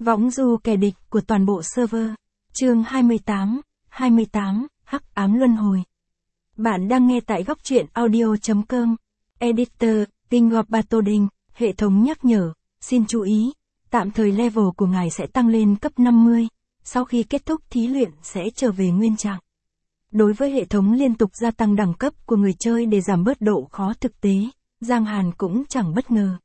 Võng du kẻ địch của toàn bộ server. Chương 28, Hắc ám luân hồi. Bạn đang nghe tại góc truyện audio.com. Editor, King of Batoding, hệ thống nhắc nhở, xin chú ý, tạm thời level của ngài sẽ tăng lên cấp 50, sau khi kết thúc thí luyện sẽ trở về nguyên trạng. Đối với hệ thống liên tục gia tăng đẳng cấp của người chơi để giảm bớt độ khó thực tế, Giang Hàn cũng chẳng bất ngờ.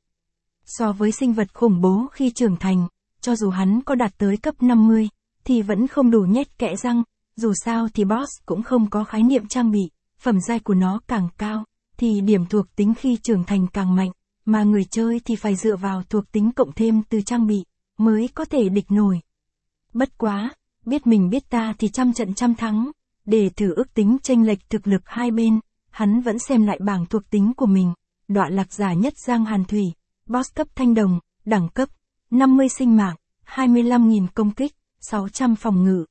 So với sinh vật khủng bố khi trưởng thành, cho dù hắn có đạt tới cấp 50, thì vẫn không đủ nhét kẽ răng, dù sao thì boss cũng không có khái niệm trang bị, phẩm giai của nó càng cao, thì điểm thuộc tính khi trưởng thành càng mạnh, mà người chơi thì phải dựa vào thuộc tính cộng thêm từ trang bị, mới có thể địch nổi. Bất quá, biết mình biết ta thì trăm trận trăm thắng, để thử ước tính chênh lệch thực lực hai bên, hắn vẫn xem lại bảng thuộc tính của mình, đọa lạc giả nhất Giang Hàn Thủy, boss cấp thanh đồng, đẳng cấp 50 sinh mạng, 25.000 công kích, 600 phòng ngự,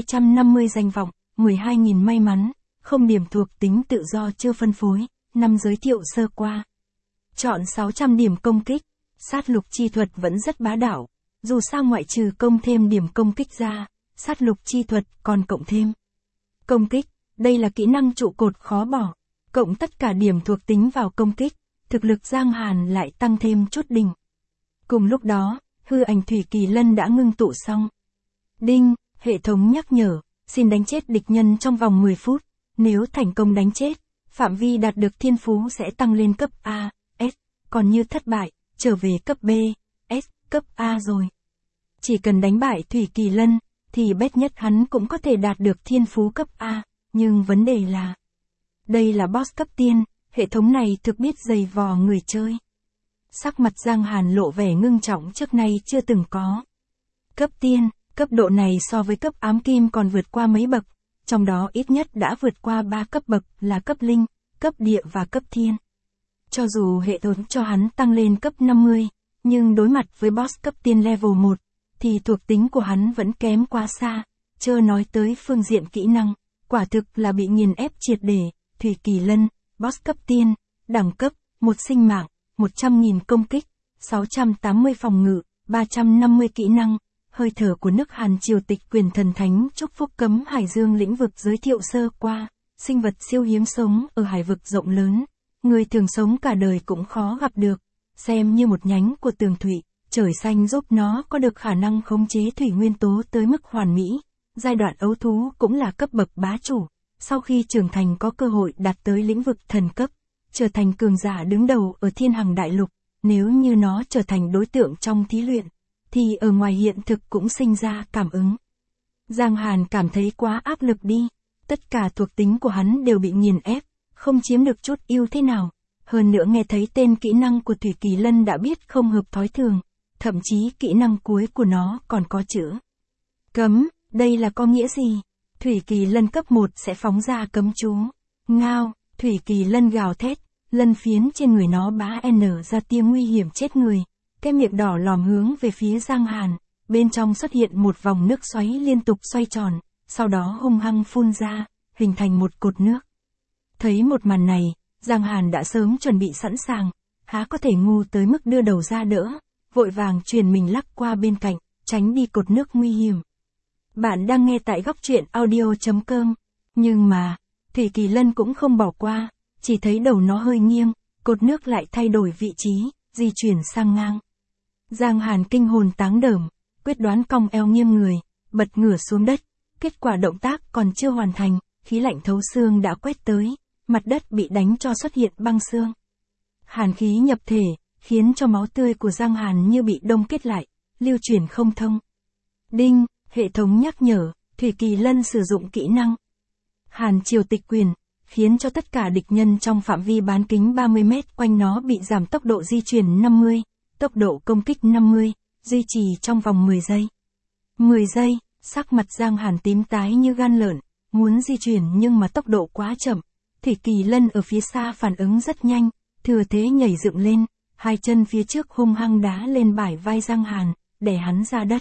250 danh vọng, 12.000 may mắn, không điểm thuộc tính tự do chưa phân phối, năm giới thiệu sơ qua. Chọn 600 điểm công kích, sát lục chi thuật vẫn rất bá đạo, dù sao ngoại trừ công thêm điểm công kích ra, sát lục chi thuật còn cộng thêm. Công kích, đây là kỹ năng trụ cột khó bỏ, cộng tất cả điểm thuộc tính vào công kích, thực lực Giang Hàn lại tăng thêm chút đỉnh. Cùng lúc đó, hư ảnh Thủy Kỳ Lân đã ngưng tụ xong. Đinh, hệ thống nhắc nhở, xin đánh chết địch nhân trong vòng 10 phút, nếu thành công đánh chết, phạm vi đạt được thiên phú sẽ tăng lên cấp A, S, còn như thất bại, trở về cấp B, S, cấp A rồi. Chỉ cần đánh bại Thủy Kỳ Lân, thì bét nhất hắn cũng có thể đạt được thiên phú cấp A, nhưng vấn đề là, đây là boss cấp tiên, hệ thống này thực biết dày vò người chơi. Sắc mặt Giang Hàn lộ vẻ ngưng trọng trước nay chưa từng có. Cấp tiên, cấp độ này so với cấp ám kim còn vượt qua mấy bậc, trong đó ít nhất đã vượt qua 3 cấp bậc là cấp linh, cấp địa và cấp thiên. Cho dù hệ thống cho hắn tăng lên cấp 50, nhưng đối mặt với boss cấp tiên level 1, thì thuộc tính của hắn vẫn kém quá xa, chớ nói tới phương diện kỹ năng, quả thực là bị nghiền ép triệt để. Thủy Kỳ Lân, boss cấp tiên, đẳng cấp, 1 sinh mạng, 100.000 công kích, 680 phòng ngự, 350 kỹ năng, hơi thở của nước Hàn Triều Tịch Quyền Thần Thánh chúc phúc cấm Hải Dương lĩnh vực giới thiệu sơ qua, sinh vật siêu hiếm sống ở hải vực rộng lớn, người thường sống cả đời cũng khó gặp được, xem như một nhánh của tường thủy, trời xanh giúp nó có được khả năng khống chế thủy nguyên tố tới mức hoàn mỹ, giai đoạn ấu thú cũng là cấp bậc bá chủ, sau khi trưởng thành có cơ hội đạt tới lĩnh vực thần cấp, trở thành cường giả đứng đầu ở Thiên Hằng Đại Lục, nếu như nó trở thành đối tượng trong thí luyện, thì ở ngoài hiện thực cũng sinh ra cảm ứng. Giang Hàn cảm thấy quá áp lực đi, tất cả thuộc tính của hắn đều bị nghiền ép, không chiếm được chút ưu thế nào, hơn nữa nghe thấy tên kỹ năng của Thủy Kỳ Lân đã biết không hợp thói thường, thậm chí kỹ năng cuối của nó còn có chữ cấm, đây là có nghĩa gì? Thủy Kỳ Lân cấp 1 sẽ phóng ra cấm chú. Ngao, Thủy Kỳ Lân gào thét, lân phiến trên người nó bá n ra tia nguy hiểm chết người, cái miệng đỏ lòm hướng về phía Giang Hàn, bên trong xuất hiện một vòng nước xoáy liên tục xoay tròn, sau đó hung hăng phun ra, hình thành một cột nước. Thấy một màn này, Giang Hàn đã sớm chuẩn bị sẵn sàng, há có thể ngu tới mức đưa đầu ra đỡ, vội vàng truyền mình lắc qua bên cạnh, tránh đi cột nước nguy hiểm. Bạn đang nghe tại góc truyện audio.com, nhưng mà, Thủy Kỳ Lân cũng không bỏ qua, chỉ thấy đầu nó hơi nghiêng, cột nước lại thay đổi vị trí, di chuyển sang ngang. Giang Hàn kinh hồn táng đờm, quyết đoán cong eo nghiêng người, bật ngửa xuống đất, kết quả động tác còn chưa hoàn thành, khí lạnh thấu xương đã quét tới, mặt đất bị đánh cho xuất hiện băng xương. Hàn khí nhập thể, khiến cho máu tươi của Giang Hàn như bị đông kết lại, lưu chuyển không thông. Đinh, hệ thống nhắc nhở, Thủy Kỳ Lân sử dụng kỹ năng Hàn Triều Tịch Quyền, khiến cho tất cả địch nhân trong phạm vi bán kính 30 mét quanh nó bị giảm tốc độ di chuyển 50, tốc độ công kích 50, duy trì trong vòng 10 giây. 10 giây, sắc mặt Giang Hàn tím tái như gan lợn, muốn di chuyển nhưng mà tốc độ quá chậm. Thủy Kỳ Lân ở phía xa phản ứng rất nhanh, thừa thế nhảy dựng lên, hai chân phía trước hung hăng đá lên bả vai Giang Hàn, đè hắn ra đất.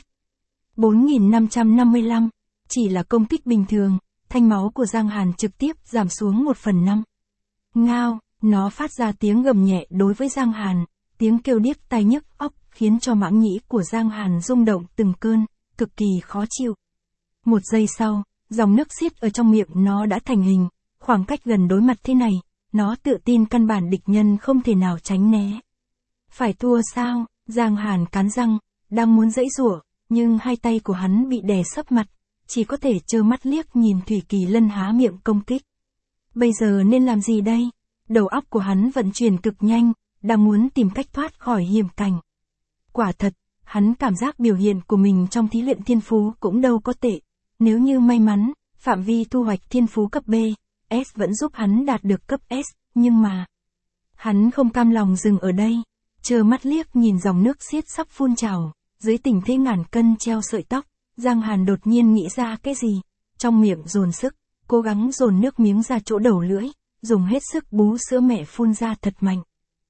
4555, chỉ là công kích bình thường, thanh máu của Giang Hàn trực tiếp giảm xuống 1/5. Ngao, nó phát ra tiếng gầm nhẹ đối với Giang Hàn, tiếng kêu điếc tai nhức óc khiến cho mãng nhĩ của Giang Hàn rung động từng cơn, cực kỳ khó chịu. Một giây sau, dòng nước xiết ở trong miệng nó đã thành hình, khoảng cách gần đối mặt thế này, nó tự tin căn bản địch nhân không thể nào tránh né. Phải thua sao? Giang Hàn cắn răng, đang muốn giãy giụa, nhưng hai tay của hắn bị đè sấp mặt, chỉ có thể trơ mắt liếc nhìn Thủy Kỳ Lân há miệng công kích. Bây giờ nên làm gì đây? Đầu óc của hắn vận chuyển cực nhanh, đang muốn tìm cách thoát khỏi hiểm cảnh. Quả thật, hắn cảm giác biểu hiện của mình trong thí luyện thiên phú cũng đâu có tệ. Nếu như may mắn, phạm vi thu hoạch thiên phú cấp B, S vẫn giúp hắn đạt được cấp S, nhưng mà hắn không cam lòng dừng ở đây, trơ mắt liếc nhìn dòng nước xiết sắp phun trào, dưới tình thế ngàn cân treo sợi tóc, Giang Hàn đột nhiên nghĩ ra cái gì, trong miệng dồn sức, cố gắng dồn nước miếng ra chỗ đầu lưỡi, dùng hết sức bú sữa mẹ phun ra thật mạnh.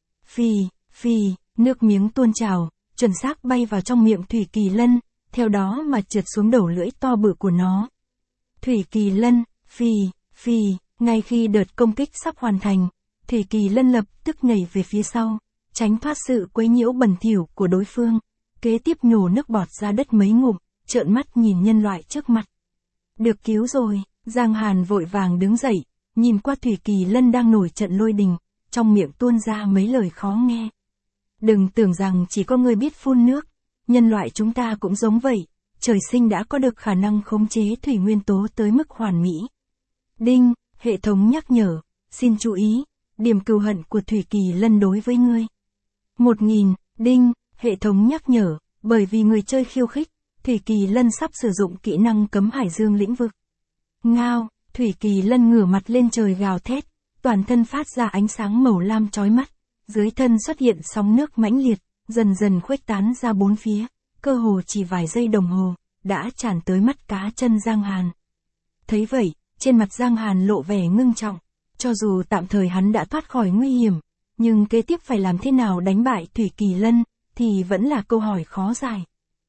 Phì, nước miếng tuôn trào, chuẩn xác bay vào trong miệng Thủy Kỳ Lân, theo đó mà trượt xuống đầu lưỡi to bự của nó. Thủy Kỳ Lân, phì, ngay khi đợt công kích sắp hoàn thành, Thủy Kỳ Lân lập tức nhảy về phía sau, tránh thoát sự quấy nhiễu bẩn thỉu của đối phương, kế tiếp nhổ nước bọt ra đất mấy ngụm, trợn mắt nhìn nhân loại trước mặt. Được cứu rồi, Giang Hàn vội vàng đứng dậy, nhìn qua Thủy Kỳ Lân đang nổi trận lôi đình, trong miệng tuôn ra mấy lời khó nghe. Đừng tưởng rằng chỉ có người biết phun nước, nhân loại chúng ta cũng giống vậy, trời sinh đã có được khả năng khống chế thủy nguyên tố tới mức hoàn mỹ. Đinh, hệ thống nhắc nhở, xin chú ý, điểm cừu hận của Thủy Kỳ Lân đối với ngươi. 1000, đinh, hệ thống nhắc nhở, bởi vì người chơi khiêu khích, Thủy Kỳ Lân sắp sử dụng kỹ năng cấm hải dương lĩnh vực. Ngao, Thủy Kỳ Lân ngửa mặt lên trời gào thét, toàn thân phát ra ánh sáng màu lam chói mắt, dưới thân xuất hiện sóng nước mãnh liệt, dần dần khuếch tán ra bốn phía, cơ hồ chỉ vài giây đồng hồ, đã tràn tới mắt cá chân Giang Hàn. Thấy vậy, trên mặt Giang Hàn lộ vẻ ngưng trọng, cho dù tạm thời hắn đã thoát khỏi nguy hiểm, nhưng kế tiếp phải làm thế nào đánh bại Thủy Kỳ Lân, thì vẫn là câu hỏi khó giải.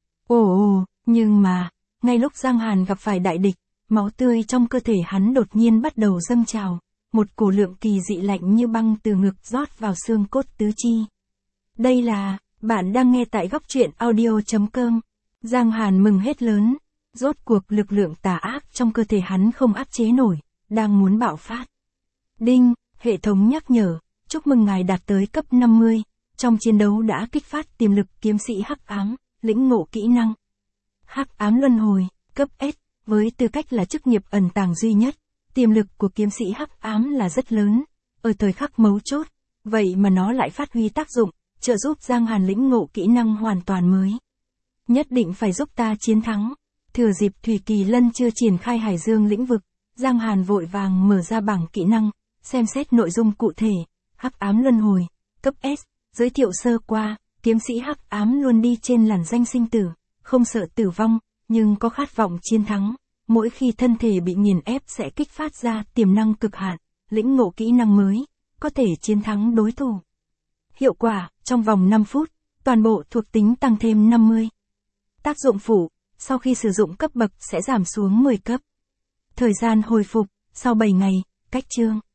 Nhưng mà, ngay lúc Giang Hàn gặp phải đại địch, máu tươi trong cơ thể hắn đột nhiên bắt đầu dâng trào, một cổ lượng kỳ dị lạnh như băng từ ngực rót vào xương cốt tứ chi. Đây là, bạn đang nghe tại góc truyện audio.com. Giang Hàn mừng hết lớn, rốt cuộc lực lượng tà ác trong cơ thể hắn không áp chế nổi, đang muốn bạo phát. Đinh, hệ thống nhắc nhở, chúc mừng ngài đạt tới cấp 50, trong chiến đấu đã kích phát tiềm lực kiếm sĩ hắc ám, lĩnh ngộ kỹ năng hắc ám luân hồi, cấp S, với tư cách là chức nghiệp ẩn tàng duy nhất, tiềm lực của kiếm sĩ hắc ám là rất lớn, ở thời khắc mấu chốt, vậy mà nó lại phát huy tác dụng, trợ giúp Giang Hàn lĩnh ngộ kỹ năng hoàn toàn mới. Nhất định phải giúp ta chiến thắng. Thừa dịp Thủy Kỳ Lân chưa triển khai hải dương lĩnh vực, Giang Hàn vội vàng mở ra bảng kỹ năng, xem xét nội dung cụ thể, hắc ám luân hồi, cấp S, giới thiệu sơ qua, kiếm sĩ hắc ám luôn đi trên làn danh sinh tử, không sợ tử vong, nhưng có khát vọng chiến thắng, mỗi khi thân thể bị nghiền ép sẽ kích phát ra tiềm năng cực hạn, lĩnh ngộ kỹ năng mới, có thể chiến thắng đối thủ. Hiệu quả, trong vòng 5 phút, toàn bộ thuộc tính tăng thêm 50. Tác dụng phụ, sau khi sử dụng cấp bậc sẽ giảm xuống 10 cấp. Thời gian hồi phục, sau 7 ngày, cách chương.